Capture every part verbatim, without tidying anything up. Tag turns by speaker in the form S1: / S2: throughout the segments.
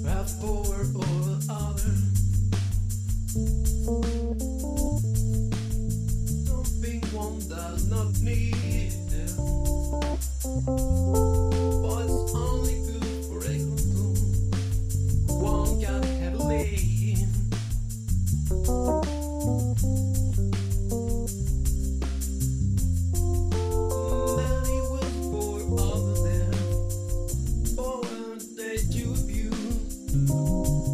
S1: Have power over others. Something one does not need. But it's only good for a control. One can have a lane. Many will for other them. For when they do abuse.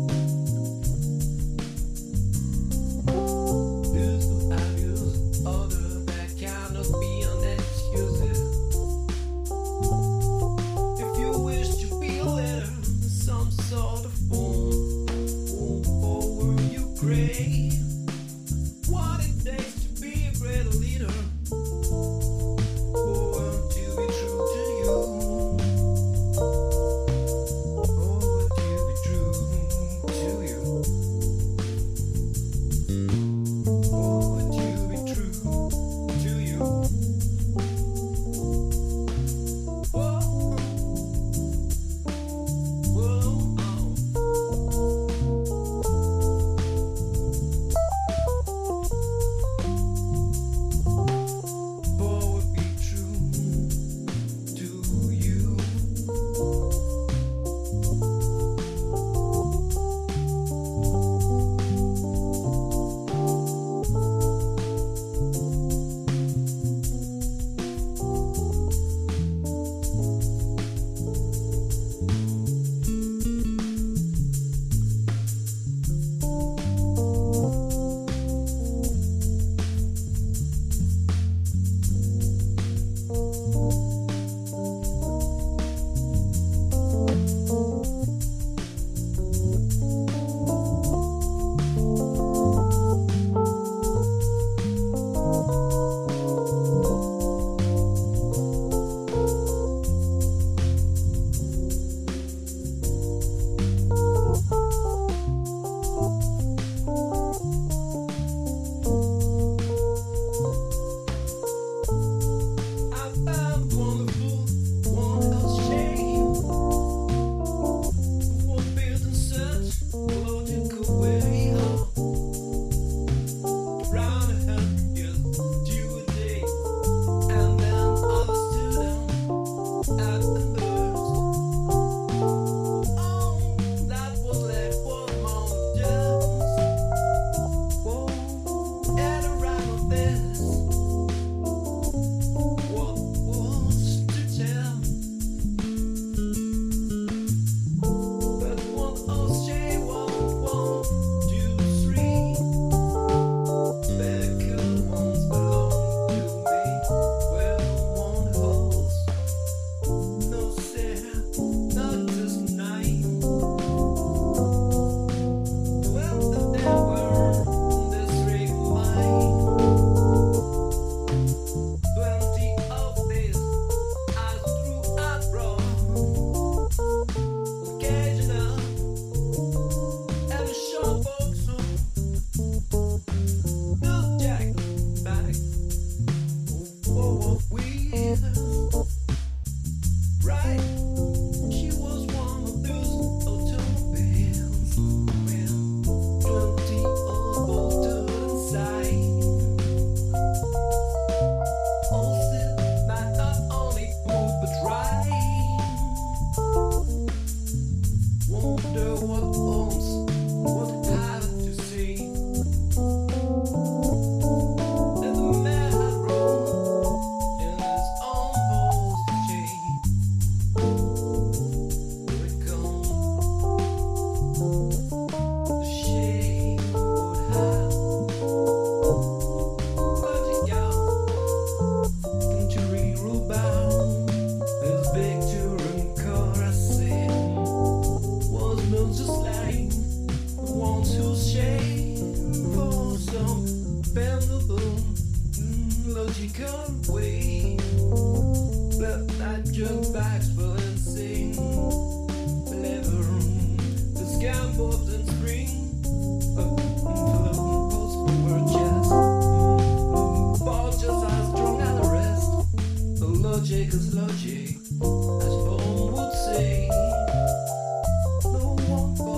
S1: What it takes to be a great leader, or to be true to you, or to be true to you, or to be true to you. Whoa, whoa, oh. Logical way, but that jump back will and sing. Never the scam board and spring. Ball just as strong as the rest. The logic is logic, as Bone would say. No one.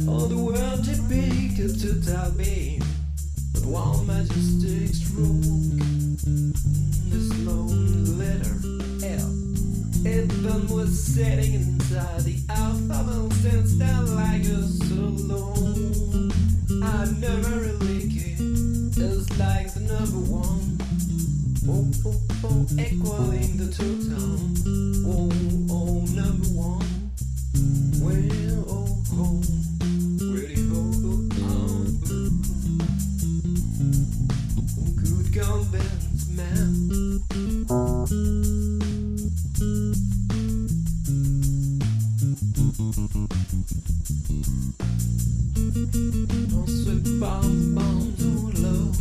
S1: All the world depicted to tell me, but one majestic stroke. This lone letter L. Heaven was setting inside the alphabet, stands there like a alone. I never really cared. It's like the number one. Oh, oh, oh, equaling the total. Oh, oh, number one. Well, oh, oh, where do you go? Oh, oh, good convince man. Don't sweat bombs, bombs, oh, love.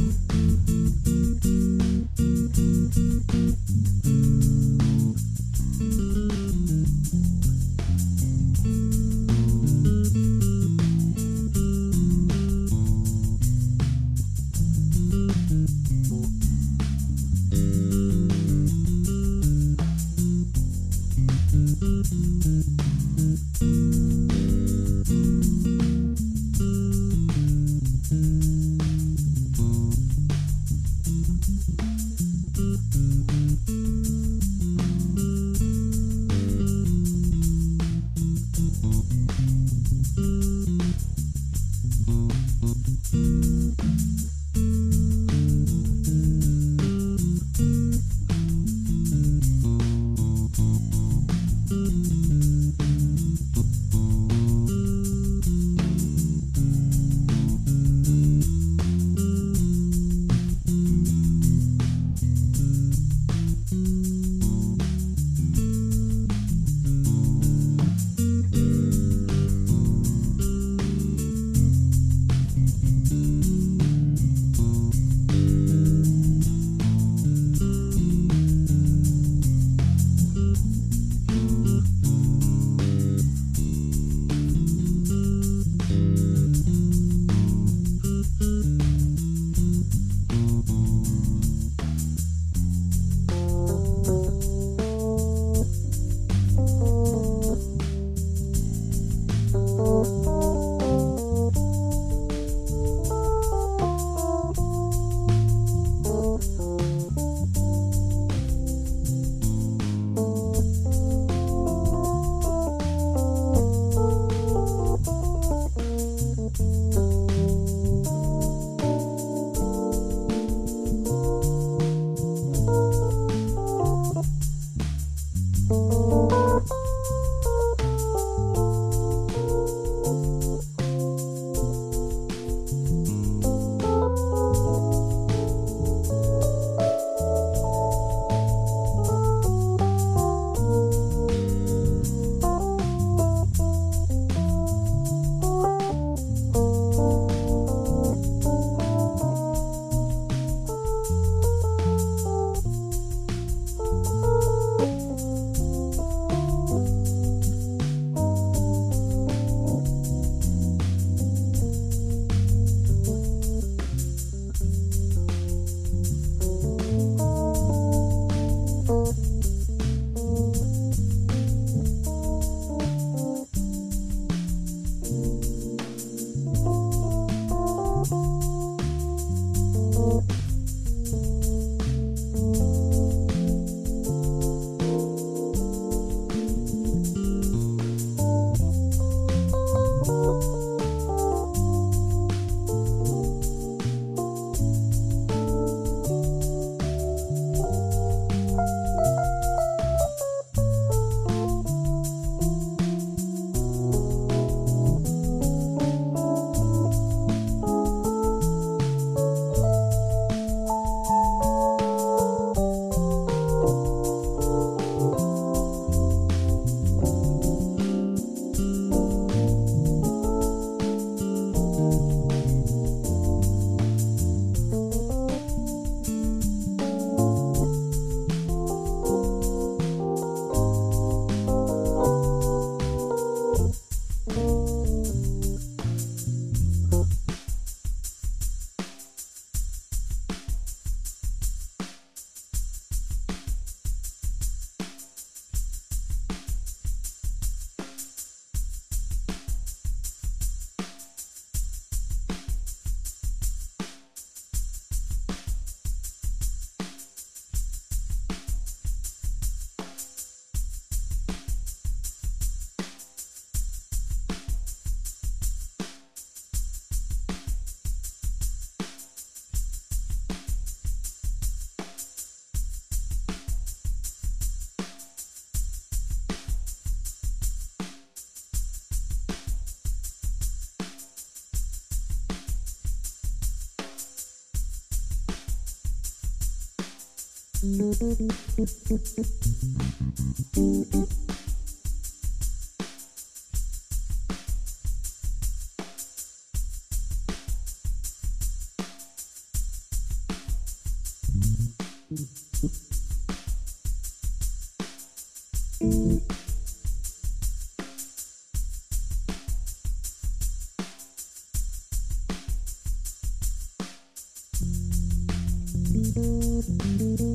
S1: Thank you.